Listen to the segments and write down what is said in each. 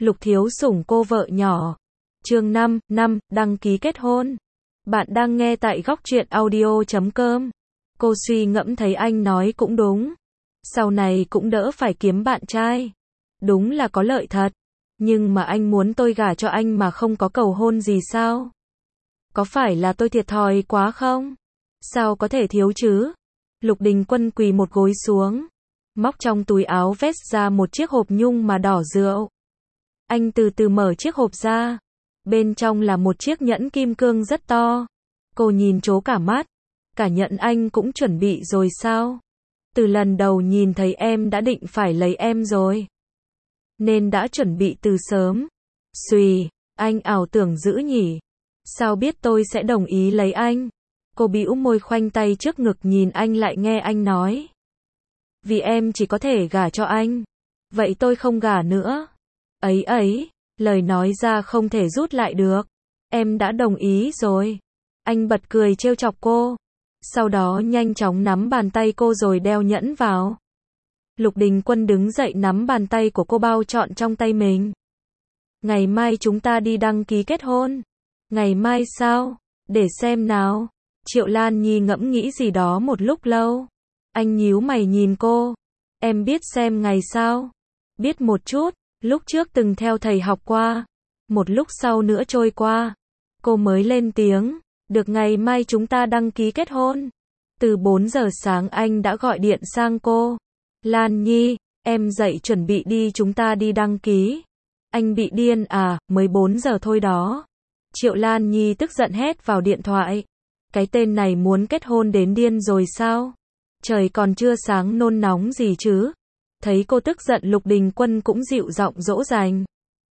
Lục Thiếu Sủng cô vợ nhỏ. Chương 5, đăng ký kết hôn. Bạn đang nghe tại góc truyện audio.com. Cô suy ngẫm thấy anh nói cũng đúng. Sau này cũng đỡ phải kiếm bạn trai. Đúng là có lợi thật. Nhưng mà anh muốn tôi gả cho anh mà không có cầu hôn gì sao? Có phải là tôi thiệt thòi quá không? Sao có thể thiếu chứ? Lục Đình Quân quỳ một gối xuống, móc trong túi áo vest ra một chiếc hộp nhung mà đỏ rượu. Anh từ từ mở chiếc hộp ra. Bên trong là một chiếc nhẫn kim cương rất to. Cô nhìn trố cả mắt. Cả nhẫn anh cũng chuẩn bị rồi sao? Từ lần đầu nhìn thấy em đã định phải lấy em rồi. Nên đã chuẩn bị từ sớm. Xùy, anh ảo tưởng dữ nhỉ. Sao biết tôi sẽ đồng ý lấy anh? Cô bĩu môi khoanh tay trước ngực nhìn anh lại nghe anh nói. Vì em chỉ có thể gả cho anh. Vậy tôi không gả nữa. Ấy, lời nói ra không thể rút lại được. Em đã đồng ý rồi. Anh bật cười trêu chọc cô. Sau đó nhanh chóng nắm bàn tay cô rồi đeo nhẫn vào. Lục Đình Quân đứng dậy nắm bàn tay của cô bao trọn trong tay mình. Ngày mai chúng ta đi đăng ký kết hôn. Ngày mai sao? Để xem nào. Triệu Lan Nhi ngẫm nghĩ gì đó một lúc lâu. Anh nhíu mày nhìn cô. Em biết xem ngày sao? Biết một chút, lúc trước từng theo thầy học qua. Một lúc sau nữa trôi qua. Cô mới lên tiếng. Được, ngày mai chúng ta đăng ký kết hôn. Từ 4 giờ sáng anh đã gọi điện sang cô. Lan Nhi, em dậy chuẩn bị đi, chúng ta đi đăng ký. Anh bị điên à, mới 4 giờ thôi đó. Triệu Lan Nhi tức giận hét vào điện thoại. Cái tên này muốn kết hôn đến điên rồi sao? Trời còn chưa sáng nôn nóng gì chứ? Thấy cô tức giận, Lục Đình Quân cũng dịu giọng dỗ dành.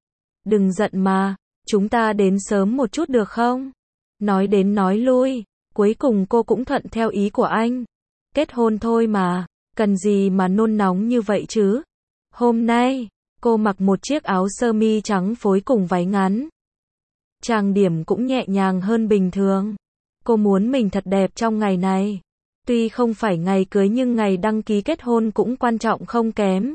Đừng giận mà, chúng ta đến sớm một chút được không? Nói đến nói lui, cuối cùng cô cũng thuận theo ý của anh. Kết hôn thôi mà, cần gì mà nôn nóng như vậy chứ? Hôm nay, cô mặc một chiếc áo sơ mi trắng phối cùng váy ngắn. Trang điểm cũng nhẹ nhàng hơn bình thường. Cô muốn mình thật đẹp trong ngày này. Tuy không phải ngày cưới nhưng ngày đăng ký kết hôn cũng quan trọng không kém.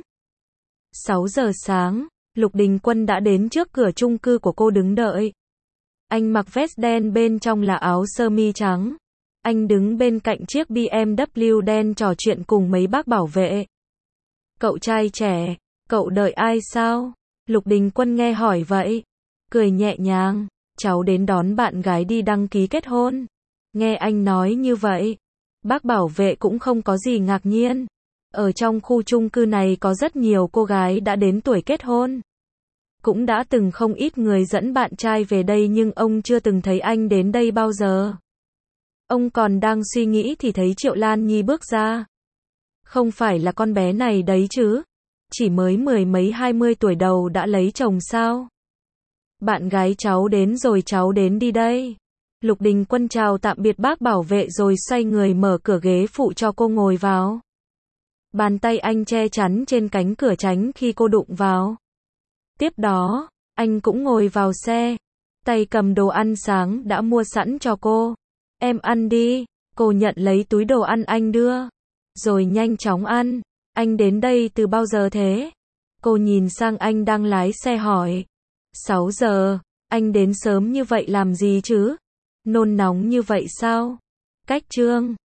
6 giờ sáng, Lục Đình Quân đã đến trước cửa chung cư của cô đứng đợi. Anh mặc vest đen, bên trong là áo sơ mi trắng. Anh đứng bên cạnh chiếc BMW đen trò chuyện cùng mấy bác bảo vệ. Cậu trai trẻ, cậu đợi ai sao? Lục Đình Quân nghe hỏi vậy. Cười nhẹ nhàng, cháu đến đón bạn gái đi đăng ký kết hôn. Nghe anh nói như vậy, bác bảo vệ cũng không có gì ngạc nhiên. Ở trong khu chung cư này có rất nhiều cô gái đã đến tuổi kết hôn. Cũng đã từng không ít người dẫn bạn trai về đây nhưng ông chưa từng thấy anh đến đây bao giờ. Ông còn đang suy nghĩ thì thấy Triệu Lan Nhi bước ra. Không phải là con bé này đấy chứ? Chỉ mới 10 mấy 20 tuổi đầu đã lấy chồng sao? Bạn gái cháu đến rồi, cháu đến đi đây. Lục Đình Quân chào tạm biệt bác bảo vệ rồi xoay người mở cửa ghế phụ cho cô ngồi vào. Bàn tay anh che chắn trên cánh cửa tránh khi cô đụng vào. Tiếp đó, anh cũng ngồi vào xe, tay cầm đồ ăn sáng đã mua sẵn cho cô. Em ăn đi. Cô nhận lấy túi đồ ăn anh đưa, rồi nhanh chóng ăn. Anh đến đây từ bao giờ thế? Cô nhìn sang anh đang lái xe hỏi. 6 giờ, anh đến sớm như vậy làm gì chứ? Nôn nóng như vậy sao? Cách chương